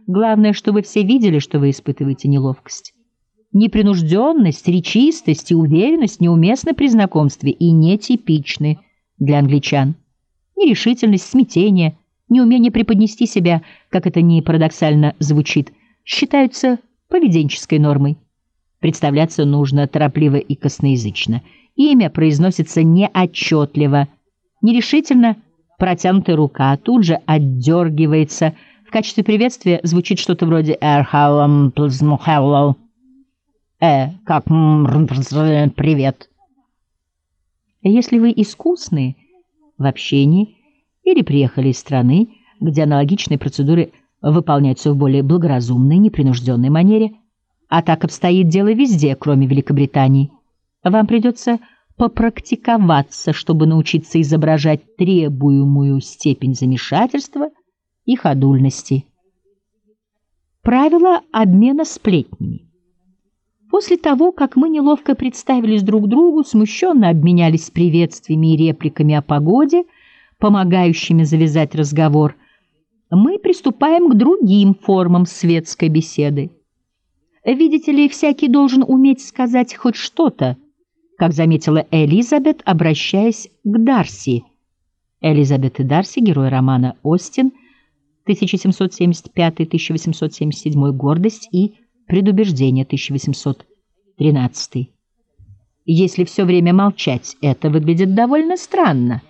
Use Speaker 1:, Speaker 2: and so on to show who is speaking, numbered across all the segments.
Speaker 1: Главное, что вы все видели, что вы испытываете неловкость. Непринужденность, речистость и уверенность неуместны при знакомстве и нетипичны для англичан. Нерешительность, смятение, неумение преподнести себя, как это ни парадоксально звучит, считаются поведенческой нормой. Представляться нужно торопливо и косноязычно. Имя произносится неотчетливо. Нерешительно протянутая рука тут же отдергивается. В качестве приветствия звучит что-то вроде «hello», как «привет». Если вы искусны в общении или приехали из страны, где аналогичные процедуры выполняются в более благоразумной, непринужденной манере, а так обстоит дело везде, кроме Великобритании, вам придется попрактиковаться, чтобы научиться изображать требуемую степень замешательства и ходульности. Правило обмена сплетнями. После того, как мы неловко представились друг другу, смущенно обменялись приветствиями и репликами о погоде, помогающими завязать разговор, мы приступаем к другим формам светской беседы. Видите ли, всякий должен уметь сказать хоть что-то, как заметила Элизабет, обращаясь к Дарси. Элизабет и Дарси, герой романа «Остин», 1775-1877, «Гордость» и «Предубеждение», 1813. Если все время молчать, это выглядит довольно странно.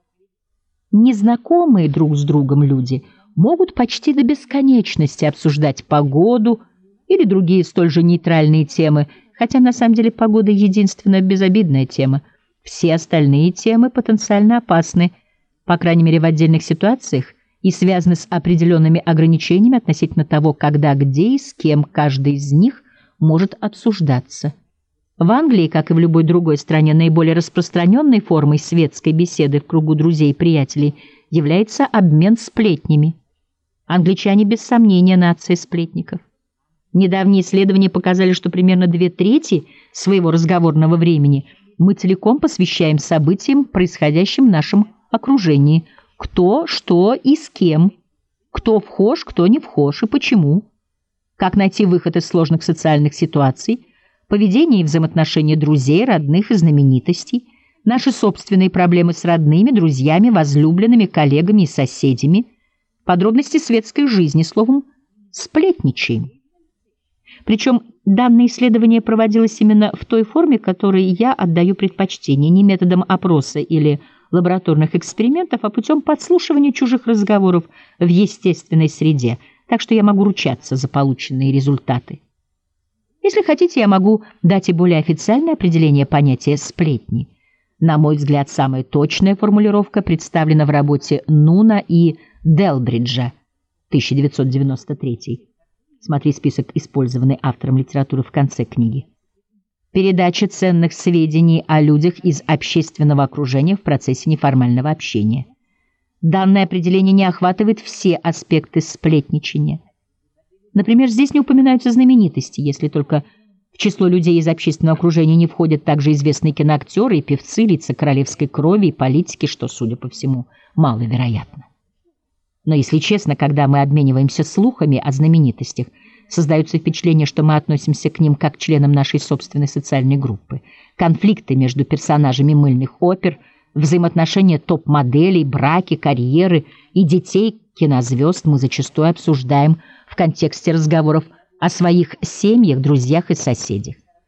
Speaker 1: Незнакомые друг с другом люди могут почти до бесконечности обсуждать погоду или другие столь же нейтральные темы, хотя на самом деле погода — единственная безобидная тема. Все остальные темы потенциально опасны, по крайней мере в отдельных ситуациях, и связаны с определенными ограничениями относительно того, когда, где и с кем каждый из них может обсуждаться. В Англии, как и в любой другой стране, наиболее распространенной формой светской беседы в кругу друзей и приятелей является обмен сплетнями. Англичане, без сомнения, нация сплетников. Недавние исследования показали, что примерно 2/3 своего разговорного времени мы целиком посвящаем событиям, происходящим в нашем окружении. Кто, что и с кем. Кто вхож, кто не вхож и почему. Как найти выход из сложных социальных ситуаций, поведение и взаимоотношения друзей, родных и знаменитостей, наши собственные проблемы с родными, друзьями, возлюбленными, коллегами и соседями, подробности светской жизни, словом, сплетничаем. Причем данное исследование проводилось именно в той форме, которой я отдаю предпочтение, не методом опроса или лабораторных экспериментов, а путем подслушивания чужих разговоров в естественной среде, так что я могу ручаться за полученные результаты. Если хотите, я могу дать и более официальное определение понятия «сплетни». На мой взгляд, самая точная формулировка представлена в работе Нуна и Делбриджа, 1993. Смотри список, использованный автором литературы в конце книги. Передача ценных сведений о людях из общественного окружения в процессе неформального общения. Данное определение не охватывает все аспекты сплетничания. Например, здесь не упоминаются знаменитости, если только в число людей из общественного окружения не входят также известные киноактеры и певцы, лица королевской крови и политики, что, судя по всему, маловероятно. Но, если честно, когда мы обмениваемся слухами о знаменитостях, создается впечатление, что мы относимся к ним как к членам нашей собственной социальной группы. Конфликты между персонажами мыльных опер, взаимоотношения топ-моделей, браки, карьеры и детей кинозвезд мы зачастую обсуждаем в контексте разговоров о своих семьях, друзьях и соседях.